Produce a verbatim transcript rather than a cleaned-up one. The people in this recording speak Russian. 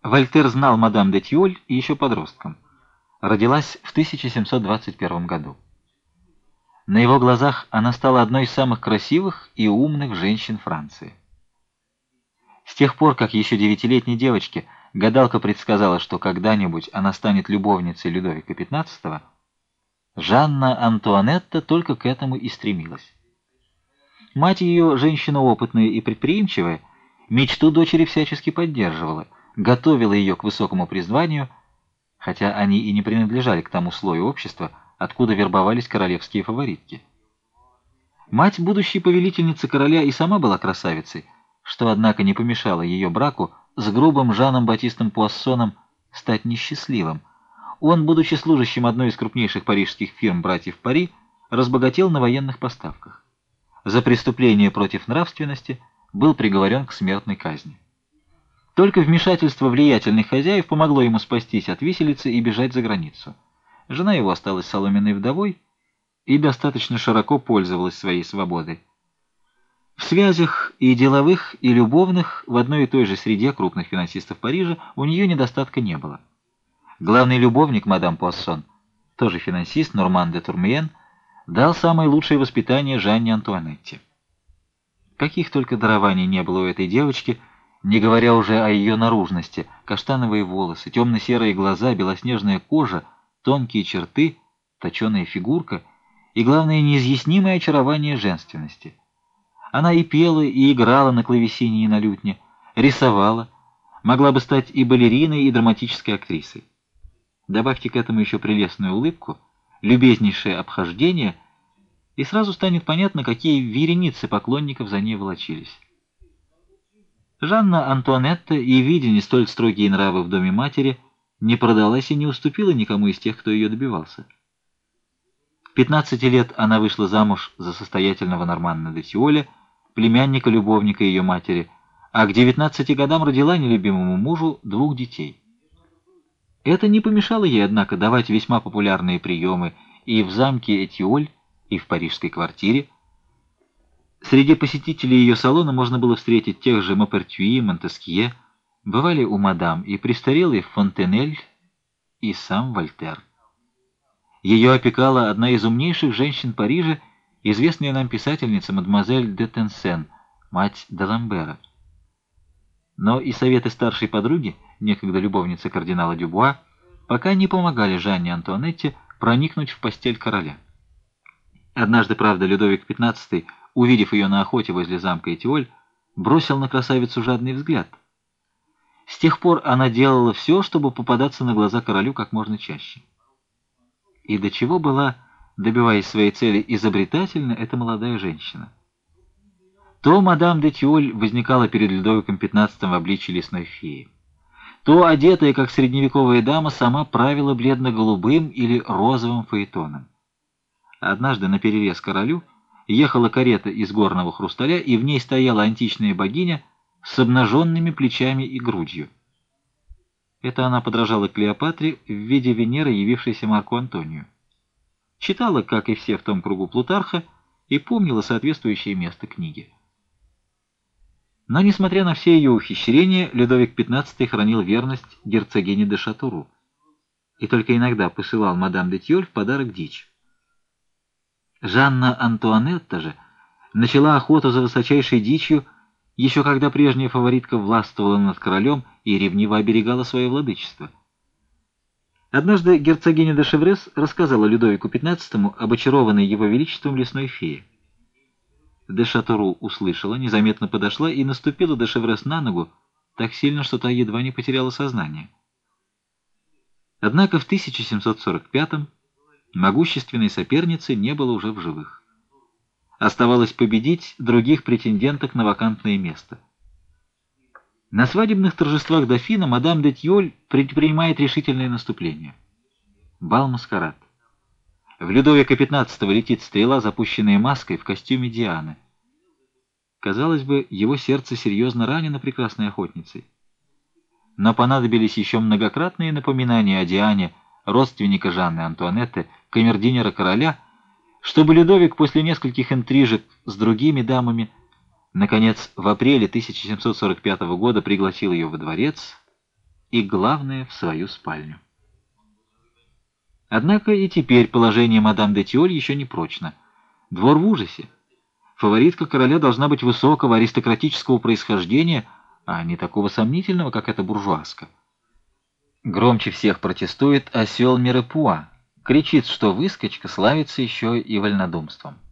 Вольтер знал мадам де Тюль еще подростком. Родилась в тысяча семьсот двадцать первом году. На его глазах она стала одной из самых красивых и умных женщин Франции. С тех пор, как еще девятилетней девочке гадалка предсказала, что когда-нибудь она станет любовницей Людовика пятнадцатого, Жанна Антуанетта только к этому и стремилась. Мать ее, женщина опытная и предприимчивая, мечту дочери всячески поддерживала, готовила ее к высокому призванию, хотя они и не принадлежали к тому слою общества, откуда вербовались королевские фаворитки. Мать будущей повелительницы короля и сама была красавицей, что, однако, не помешало ее браку с грубым Жаном Батистом Пуассоном стать несчастливым. Он, будучи служащим одной из крупнейших парижских фирм братьев Пари, разбогател на военных поставках. За преступление против нравственности был приговорен к смертной казни. Только вмешательство влиятельных хозяев помогло ему спастись от виселицы и бежать за границу. Жена его осталась соломенной вдовой и достаточно широко пользовалась своей свободой. В связях и деловых, и любовных в одной и той же среде крупных финансистов Парижа у нее недостатка не было. Главный любовник мадам Пуассон, тоже финансист, Норман де Турмиен, дал самое лучшее воспитание Жанне Антуанетте. Каких только дарований не было у этой девочки, не говоря уже о ее наружности: каштановые волосы, темно-серые глаза, белоснежная кожа, тонкие черты, точеная фигурка и, главное, неизъяснимое очарование женственности. Она и пела, и играла на клавесине и на лютне, рисовала, могла бы стать и балериной, и драматической актрисой. Добавьте к этому еще прелестную улыбку, любезнейшее обхождение, и сразу станет понятно, какие вереницы поклонников за ней волочились. Жанна Антуанетта, и видя не столь строгие нравы в доме матери, не продалась и не уступила никому из тех, кто ее добивался. пятнадцати лет она вышла замуж за состоятельного Нормана де Тиоля, племянника-любовника ее матери, а к девятнадцати годам родила нелюбимому мужу двух детей. Это не помешало ей, однако, давать весьма популярные приемы и в замке Этиоль, и в парижской квартире. Среди посетителей ее салона можно было встретить тех же Мопертюи, Монтескье, бывали у мадам и престарелый Фонтенель, и сам Вольтер. Ее опекала одна из умнейших женщин Парижа, известная нам писательница мадемуазель де Тенсен, мать Даламбера. Но и советы старшей подруги, некогда любовницы кардинала Дюбуа, пока не помогали Жанне Антуанетте проникнуть в постель короля. Однажды, правда, Людовик пятнадцатый, увидев ее на охоте возле замка Этиоль, бросил на красавицу жадный взгляд. С тех пор она делала все, чтобы попадаться на глаза королю как можно чаще. И до чего была, добиваясь своей цели, изобретательна эта молодая женщина. То мадам де Тиоль возникала перед Людовиком пятнадцатым в обличье лесной феи, то, одетая как средневековая дама, сама правила бледно-голубым или розовым фаэтоном. Однажды на перерез королю ехала карета из горного хрусталя, и в ней стояла античная богиня с обнаженными плечами и грудью. Это она подражала Клеопатре в виде Венеры, явившейся Марку Антонию. Читала, как и все в том кругу, Плутарха и помнила соответствующее место книги. Но, несмотря на все ее ухищрения, Людовик пятнадцатый хранил верность герцогине де Шатуру и только иногда посылал мадам де Тиоль в подарок дичь. Жанна Антуанетта же начала охоту за высочайшей дичью, еще когда прежняя фаворитка властвовала над королем и ревниво оберегала свое владычество. Однажды герцогиня де Шеврес рассказала Людовику пятнадцатому об очарованной его величеством лесной фее. Де Шатуру услышала, незаметно подошла и наступила де Шеврес на ногу так сильно, что та едва не потеряла сознание. Однако в тысяча семьсот сорок пятом могущественной соперницы не было уже в живых. Оставалось победить других претенденток на вакантное место. На свадебных торжествах дофина мадам де Тиоль предпринимает решительное наступление. Бал-маскарад. В Людовика пятнадцатого летит стрела, запущенная маской в костюме Дианы. Казалось бы, его сердце серьезно ранено прекрасной охотницей. Но понадобились еще многократные напоминания о Диане, родственника Жанны Антуанетты, камердинера короля, чтобы Людовик после нескольких интрижек с другими дамами наконец в апреле тысяча семьсот сорок пятого года пригласил ее во дворец и, главное, в свою спальню. Однако и теперь положение мадам де Тиоль еще не прочно. Двор в ужасе. Фаворитка короля должна быть высокого аристократического происхождения, а не такого сомнительного, как эта буржуазка. Громче всех протестует осел Мирепуа, кричит, что выскочка славится еще и вольнодумством.